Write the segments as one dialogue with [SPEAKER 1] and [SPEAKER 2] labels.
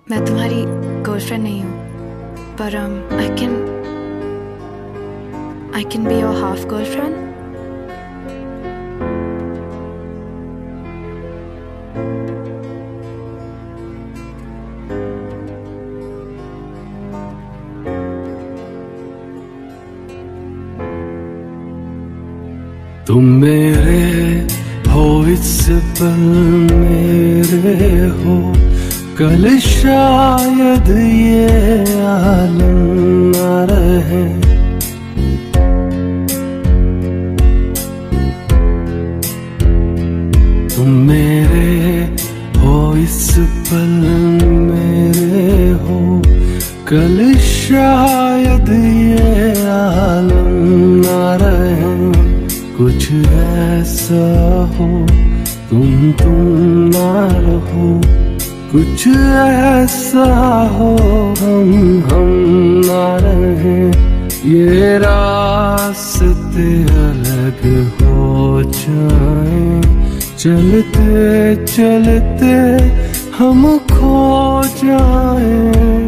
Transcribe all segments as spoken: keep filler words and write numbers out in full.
[SPEAKER 1] मैं तुम्हारी गर्लफ्रेंड नहीं हूँ, पर I can I can be your half girlfriend.
[SPEAKER 2] तुम मेरे हो इस पल मेरे हो, कल शायद ये आलम न रहे। तुम मेरे हो इस पल मेरे हो, कल शायद ये आलम न रहे। कुछ ऐसा हो तुम तुम ना रहो, कुछ ऐसा हो हम हम ना रहे। ये रास्ते अलग हो जाएं, चलते चलते हम खो जाएं।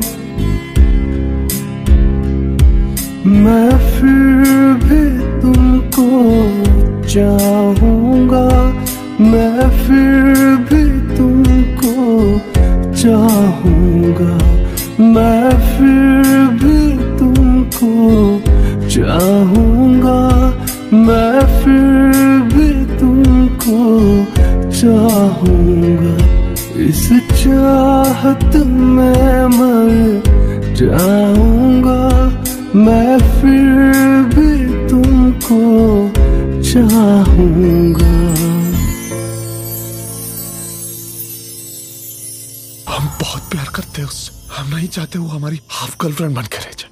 [SPEAKER 2] मैं फिर भी तुमको चाहूंगा, मैं फिर भी तुमको चाहूंगा, मैं फिर भी तुमको चाहूंगा, मैं फिर भी तुमको चाहूंगा। इस चाहत में मर जाऊंगा, मैं फिर भी तुमको चाहूंगा।
[SPEAKER 3] हम बहुत प्यार करते हैं उससे, हम नहीं चाहते वो हमारी हाफ गर्लफ्रेंड बन के रह जाए।